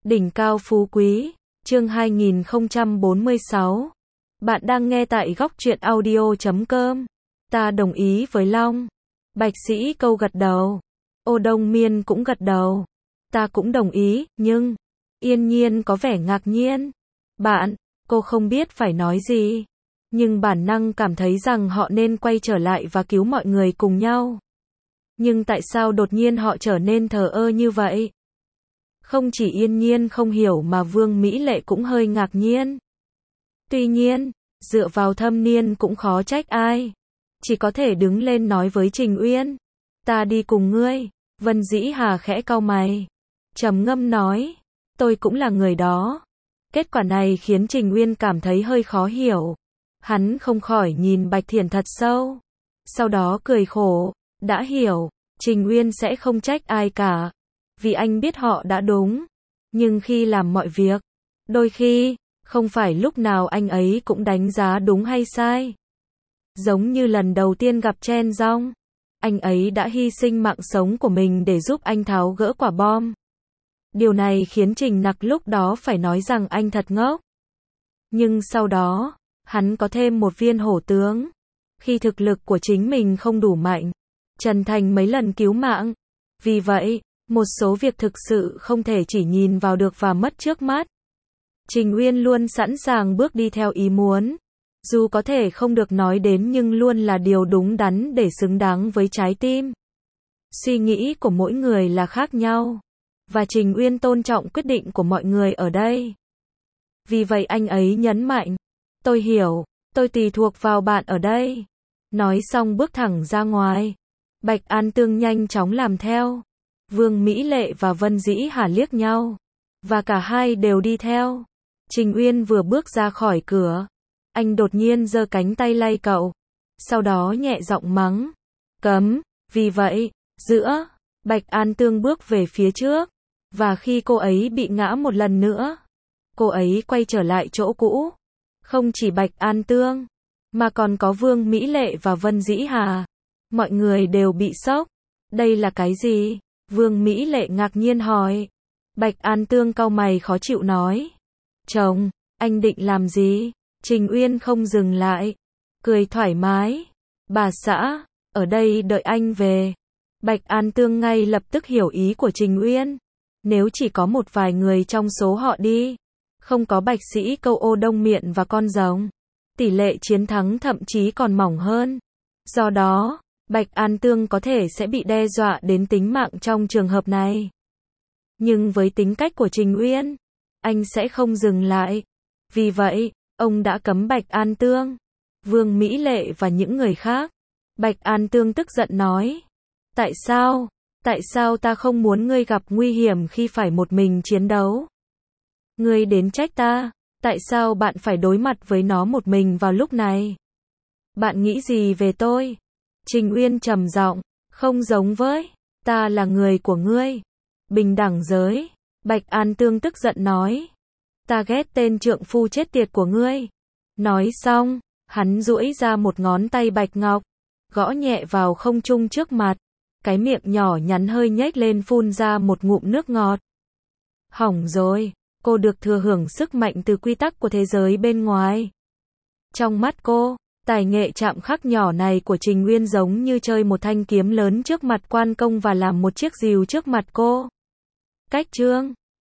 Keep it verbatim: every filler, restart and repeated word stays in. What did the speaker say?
Đỉnh cao phú quý, chương hai nghìn không trăm bốn mươi sáu. Bạn đang nghe tại góc truyện audio chấm com. Ta đồng ý với Long. Bạch Sĩ Câu gật đầu. Ô Đông Miên cũng gật đầu. Ta cũng đồng ý, nhưng... Yên Nhiên có vẻ ngạc nhiên. Bạn, cô không biết phải nói gì. Nhưng bản năng cảm thấy rằng họ nên quay trở lại và cứu mọi người cùng nhau. Nhưng tại sao đột nhiên họ trở nên thờ ơ như vậy? Không chỉ Yên Nhiên không hiểu mà Vương Mỹ Lệ cũng hơi ngạc nhiên. Tuy nhiên, dựa vào thâm niên cũng khó trách ai. Chỉ có thể đứng lên nói với Trình Uyên. Ta đi cùng ngươi. Vân Dĩ Hà khẽ cau mày. Trầm ngâm nói. Tôi cũng là người đó. Kết quả này khiến Trình Uyên cảm thấy hơi khó hiểu. Hắn không khỏi nhìn Bạch Thiển thật sâu. Sau đó cười khổ. Đã hiểu, Trình Uyên sẽ không trách ai cả. Vì anh biết họ đã đúng. Nhưng khi làm mọi việc, đôi khi, không phải lúc nào anh ấy cũng đánh giá đúng hay sai. Giống như lần đầu tiên gặp Chen Dong, anh ấy đã hy sinh mạng sống của mình để giúp anh tháo gỡ quả bom. Điều này khiến Trình Nặc lúc đó phải nói rằng anh thật ngốc. Nhưng sau đó, hắn có thêm một viên hổ tướng. Khi thực lực của chính mình không đủ mạnh, Trần Thành mấy lần cứu mạng. Vì vậy, một số việc thực sự không thể chỉ nhìn vào được và mất trước mắt. Trình Uyên luôn sẵn sàng bước đi theo ý muốn. Dù có thể không được nói đến nhưng luôn là điều đúng đắn để xứng đáng với trái tim. Suy nghĩ của mỗi người là khác nhau. Và Trình Uyên tôn trọng quyết định của mọi người ở đây. Vì vậy anh ấy nhấn mạnh. Tôi hiểu, tôi tùy thuộc vào bạn ở đây. Nói xong bước thẳng ra ngoài. Bạch An Tương nhanh chóng làm theo. Vương Mỹ Lệ và Vân Dĩ Hà liếc nhau. Và cả hai đều đi theo. Trình Uyên vừa bước ra khỏi cửa. Anh đột nhiên giơ cánh tay lay cậu. Sau đó nhẹ giọng mắng. Cấm. Vì vậy, giữa, Bạch An Tương bước về phía trước. Và khi cô ấy bị ngã một lần nữa, cô ấy quay trở lại chỗ cũ. Không chỉ Bạch An Tương, mà còn có Vương Mỹ Lệ và Vân Dĩ Hà. Mọi người đều bị sốc. Đây là cái gì? Vương Mỹ Lệ ngạc nhiên hỏi. Bạch An Tương cau mày khó chịu nói. Chồng, anh định làm gì? Trình Uyên không dừng lại. Cười thoải mái. Bà xã, ở đây đợi anh về. Bạch An Tương ngay lập tức hiểu ý của Trình Uyên. Nếu chỉ có một vài người trong số họ đi, không có Bạch Sĩ Câu, Ô Đông Miện và con rồng, tỷ lệ chiến thắng thậm chí còn mỏng hơn. Do đó, Bạch An Tương có thể sẽ bị đe dọa đến tính mạng trong trường hợp này. Nhưng với tính cách của Trình Uyên, anh sẽ không dừng lại. Vì vậy, ông đã cấm Bạch An Tương, Vương Mỹ Lệ và những người khác. Bạch An Tương tức giận nói. Tại sao? Tại sao ta không muốn ngươi gặp nguy hiểm khi phải một mình chiến đấu? Ngươi đến trách ta, tại sao bạn phải đối mặt với nó một mình vào lúc này? Bạn nghĩ gì về tôi? Trình Uyên trầm giọng, không giống với, ta là người của ngươi. Bình đẳng giới. Bạch An Tương tức giận nói. Ta ghét tên trượng phu chết tiệt của ngươi. Nói xong, hắn duỗi ra một ngón tay bạch ngọc, gõ nhẹ vào không trung trước mặt. Cái miệng nhỏ nhắn hơi nhếch lên phun ra một ngụm nước ngọt. Hỏng rồi, cô được thừa hưởng sức mạnh từ quy tắc của thế giới bên ngoài. Trong mắt cô, tài nghệ chạm khắc nhỏ này của Trình Uyên giống như chơi một thanh kiếm lớn trước mặt quan công và làm một chiếc rìu trước mặt cô. Cách chương